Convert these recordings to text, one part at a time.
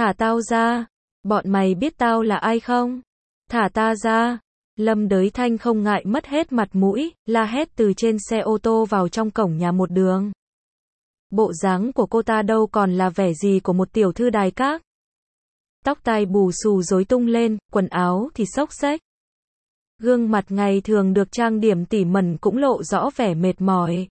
Thả tao ra. Bọn mày biết tao là ai không? Thả ta ra. Lâm Đới Thanh không ngại mất hết mặt mũi, la hét từ trên xe ô tô vào trong cổng nhà một đường. Bộ dáng của cô ta đâu còn là vẻ gì của một tiểu thư đài các. Tóc tai bù xù rối tung lên, quần áo thì xốc xếch. Gương mặt ngày thường được trang điểm tỉ mẩn cũng lộ rõ vẻ mệt mỏi.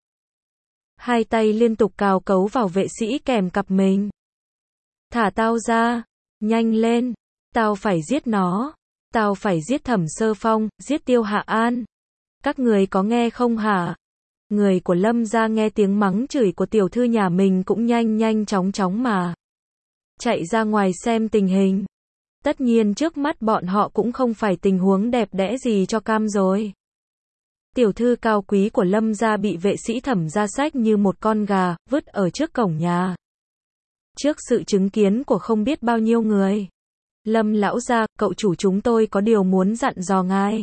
Hai tay liên tục cào cấu vào vệ sĩ kèm cặp mình. Thả tao ra. Nhanh lên. Tao phải giết nó. Tao phải giết Thẩm Sơ Phong, giết Tiêu Hạ An. Các người có nghe không hả? Người của Lâm gia nghe tiếng mắng chửi của tiểu thư nhà mình cũng nhanh nhanh chóng chóng mà chạy ra ngoài xem tình hình. Tất nhiên trước mắt bọn họ cũng không phải tình huống đẹp đẽ gì cho cam rồi. Tiểu thư cao quý của Lâm gia bị vệ sĩ Thẩm gia xách như một con gà, vứt ở trước cổng nhà. Trước sự chứng kiến của không biết bao nhiêu người. Lâm lão gia, cậu chủ chúng tôi có điều muốn dặn dò ngài.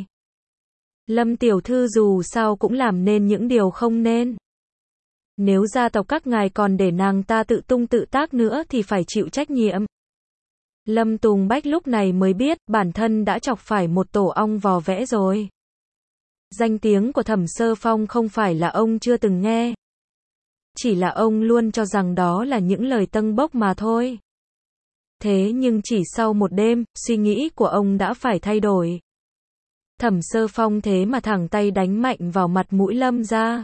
Lâm tiểu thư dù sao cũng làm nên những điều không nên. Nếu gia tộc các ngài còn để nàng ta tự tung tự tác nữa thì phải chịu trách nhiệm. Lâm Tùng Bách lúc này mới biết bản thân đã chọc phải một tổ ong vò vẽ rồi. Danh tiếng của Thẩm Sơ Phong không phải là ông chưa từng nghe. Chỉ là ông luôn cho rằng đó là những lời tâng bốc mà thôi. Thế nhưng chỉ sau một đêm, suy nghĩ của ông đã phải thay đổi. Thẩm Sơ Phong thế mà thẳng tay đánh mạnh vào mặt mũi Lâm gia.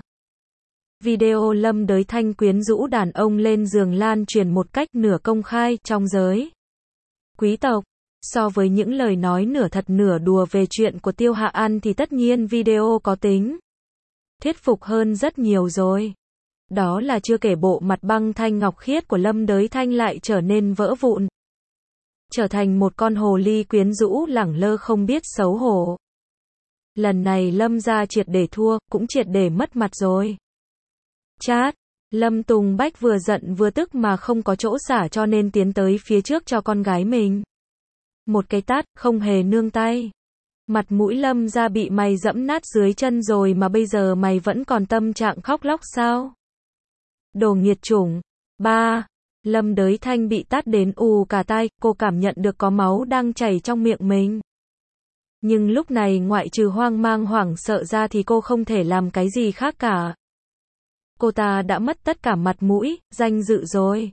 Video Lâm Đới Thanh quyến rũ đàn ông lên giường lan truyền một cách nửa công khai trong giới quý tộc. So với những lời nói nửa thật nửa đùa về chuyện của Tiêu Hạ An thì tất nhiên video có tính thuyết phục hơn rất nhiều rồi. Đó là chưa kể bộ mặt băng thanh ngọc khiết của Lâm Đới Thanh lại trở nên vỡ vụn. Trở thành một con hồ ly quyến rũ lẳng lơ không biết xấu hổ. Lần này Lâm gia triệt để thua, cũng triệt để mất mặt rồi. Chát, Lâm Tùng Bách vừa giận vừa tức mà không có chỗ xả cho nên tiến tới phía trước cho con gái mình. Một cái tát, không hề nương tay. Mặt mũi Lâm gia bị mày dẫm nát dưới chân rồi mà bây giờ mày vẫn còn tâm trạng khóc lóc sao? Đồ nghiệt chủng. 3. Lâm Đới Thanh bị tát đến ù cả tai, cô cảm nhận được có máu đang chảy trong miệng mình. Nhưng lúc này ngoại trừ hoang mang hoảng sợ ra thì cô không thể làm cái gì khác cả. Cô ta đã mất tất cả mặt mũi, danh dự rồi.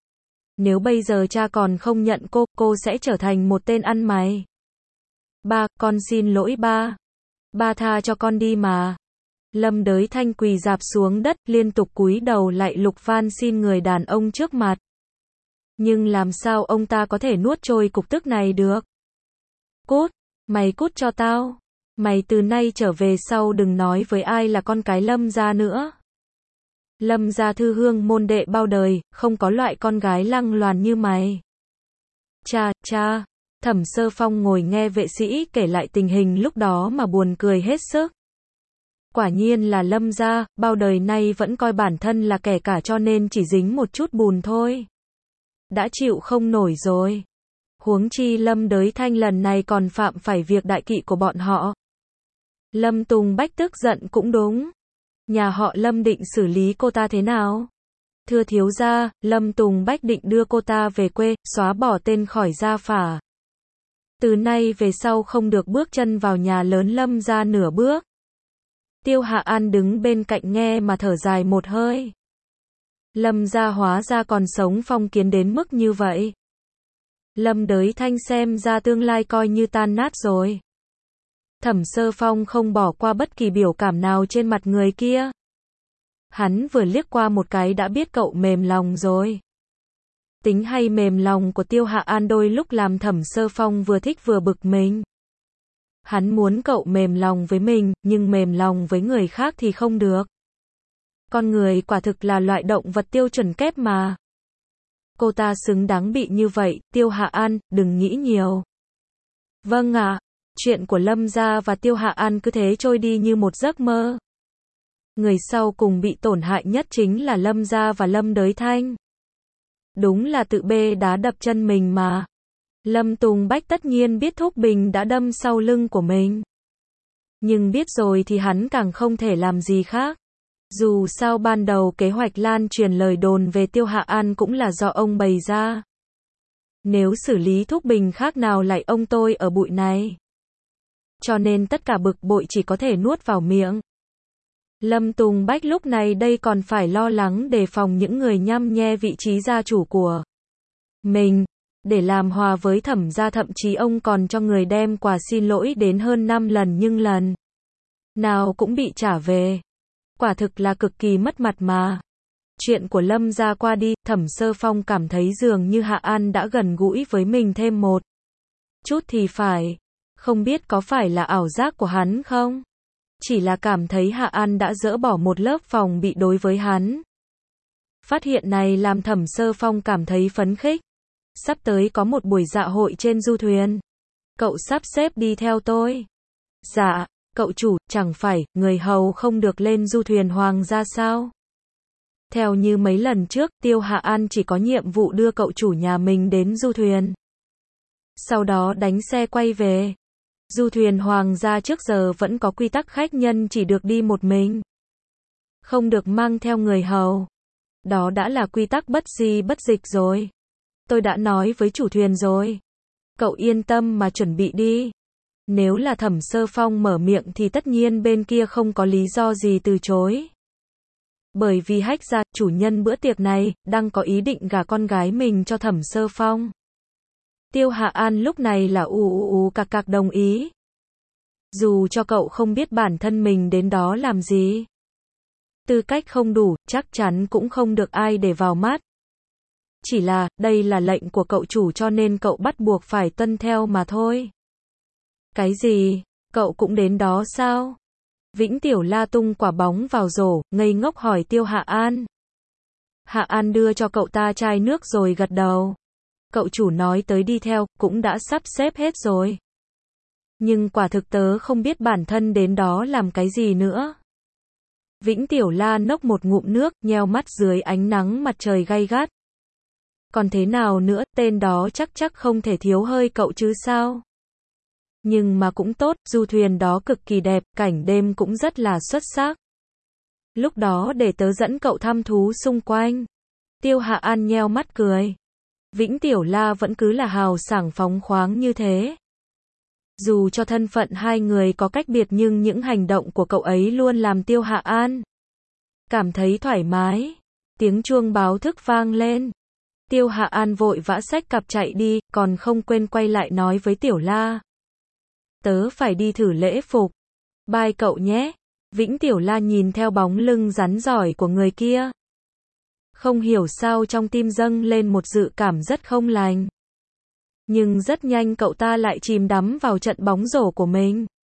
Nếu bây giờ cha còn không nhận cô sẽ trở thành một tên ăn mày. Ba, con xin lỗi ba. Ba tha cho con đi mà. Lâm Đới Thanh quỳ rạp xuống đất, liên tục cúi đầu lạy lục van xin người đàn ông trước mặt. Nhưng làm sao ông ta có thể nuốt trôi cục tức này được? Cút, mày cút cho tao. Mày từ nay trở về sau đừng nói với ai là con cái Lâm gia nữa. Lâm gia thư hương môn đệ bao đời, không có loại con gái lăng loàn như mày. Cha, Thẩm Sơ Phong ngồi nghe vệ sĩ kể lại tình hình lúc đó mà buồn cười hết sức. Quả nhiên là Lâm gia, bao đời nay vẫn coi bản thân là kẻ cả cho nên chỉ dính một chút bùn thôi. Đã chịu không nổi rồi. Huống chi Lâm Đới Thanh lần này còn phạm phải việc đại kỵ của bọn họ. Lâm Tùng Bách tức giận cũng đúng. Nhà họ Lâm định xử lý cô ta thế nào? Thưa thiếu gia, Lâm Tùng Bách định đưa cô ta về quê, xóa bỏ tên khỏi gia phả. Từ nay về sau không được bước chân vào nhà lớn Lâm gia nửa bước. Tiêu Hạ An đứng bên cạnh nghe mà thở dài một hơi. Lâm gia hóa ra còn sống phong kiến đến mức như vậy. Lâm Đới Thanh xem ra tương lai coi như tan nát rồi. Thẩm Sơ Phong không bỏ qua bất kỳ biểu cảm nào trên mặt người kia. Hắn vừa liếc qua một cái đã biết cậu mềm lòng rồi. Tính hay mềm lòng của Tiêu Hạ An đôi lúc làm Thẩm Sơ Phong vừa thích vừa bực mình. Hắn muốn cậu mềm lòng với mình, nhưng mềm lòng với người khác thì không được. Con người quả thực là loại động vật tiêu chuẩn kép mà. Cô ta xứng đáng bị như vậy, Tiêu Hạ An, đừng nghĩ nhiều. Vâng ạ, chuyện của Lâm gia và Tiêu Hạ An cứ thế trôi đi như một giấc mơ. Người sau cùng bị tổn hại nhất chính là Lâm gia và Lâm Đới Thanh. Đúng là tự bê đá đập chân mình mà. Lâm Tùng Bách tất nhiên biết Thúc Bình đã đâm sau lưng của mình. Nhưng biết rồi thì hắn càng không thể làm gì khác. Dù sao ban đầu kế hoạch lan truyền lời đồn về Tiêu Hạ An cũng là do ông bày ra. Nếu xử lý thuốc bình khác nào lại ông tôi ở bụi này. Cho nên tất cả bực bội chỉ có thể nuốt vào miệng. Lâm Tùng Bách lúc này đây còn phải lo lắng đề phòng những người nhăm nhe vị trí gia chủ của mình. Để làm hòa với Thẩm gia, thậm chí ông còn cho người đem quà xin lỗi đến hơn 5 lần nhưng lần nào cũng bị trả về. Quả thực là cực kỳ mất mặt mà. Chuyện của Lâm gia qua đi, Thẩm Sơ Phong cảm thấy dường như Hạ An đã gần gũi với mình thêm một chút thì phải. Không biết có phải là ảo giác của hắn không? Chỉ là cảm thấy Hạ An đã dỡ bỏ một lớp phòng bị đối với hắn. Phát hiện này làm Thẩm Sơ Phong cảm thấy phấn khích. Sắp tới có một buổi dạ hội trên du thuyền. Cậu sắp xếp đi theo tôi. Dạ, cậu chủ, chẳng phải, người hầu không được lên du thuyền hoàng gia sao? Theo như mấy lần trước, Tiêu Hạ An chỉ có nhiệm vụ đưa cậu chủ nhà mình đến du thuyền. Sau đó đánh xe quay về. Du thuyền hoàng gia trước giờ vẫn có quy tắc khách nhân chỉ được đi một mình. Không được mang theo người hầu. Đó đã là quy tắc bất di bất dịch rồi. Tôi đã nói với chủ thuyền rồi. Cậu yên tâm mà chuẩn bị đi. Nếu là Thẩm Sơ Phong mở miệng thì tất nhiên bên kia không có lý do gì từ chối. Bởi vì Hách gia, chủ nhân bữa tiệc này, đang có ý định gả con gái mình cho Thẩm Sơ Phong. Tiêu Hạ An lúc này là cặc đồng ý. Dù cho cậu không biết bản thân mình đến đó làm gì. Tư cách không đủ, chắc chắn cũng không được ai để vào mắt. Chỉ là, đây là lệnh của cậu chủ cho nên cậu bắt buộc phải tuân theo mà thôi. Cái gì? Cậu cũng đến đó sao? Vĩnh Tiểu La tung quả bóng vào rổ, ngây ngốc hỏi Tiêu Hạ An. Hạ An đưa cho cậu ta chai nước rồi gật đầu. Cậu chủ nói tới đi theo, cũng đã sắp xếp hết rồi. Nhưng quả thực tớ không biết bản thân đến đó làm cái gì nữa. Vĩnh Tiểu La nốc một ngụm nước, nheo mắt dưới ánh nắng mặt trời gay gắt. Còn thế nào nữa, tên đó chắc không thể thiếu hơi cậu chứ sao? Nhưng mà cũng tốt, du thuyền đó cực kỳ đẹp, cảnh đêm cũng rất là xuất sắc. Lúc đó để tớ dẫn cậu thăm thú xung quanh. Tiêu Hạ An nheo mắt cười. Vĩnh Tiểu La vẫn cứ là hào sảng phóng khoáng như thế. Dù cho thân phận hai người có cách biệt nhưng những hành động của cậu ấy luôn làm Tiêu Hạ An cảm thấy thoải mái. Tiếng chuông báo thức vang lên. Tiêu Hạ An vội vã xách cặp chạy đi, còn không quên quay lại nói với Tiểu La. Tớ phải đi thử lễ phục. Bye cậu nhé. Vĩnh Tiểu La nhìn theo bóng lưng rắn giỏi của người kia. Không hiểu sao trong tim dâng lên một dự cảm rất không lành. Nhưng rất nhanh cậu ta lại chìm đắm vào trận bóng rổ của mình.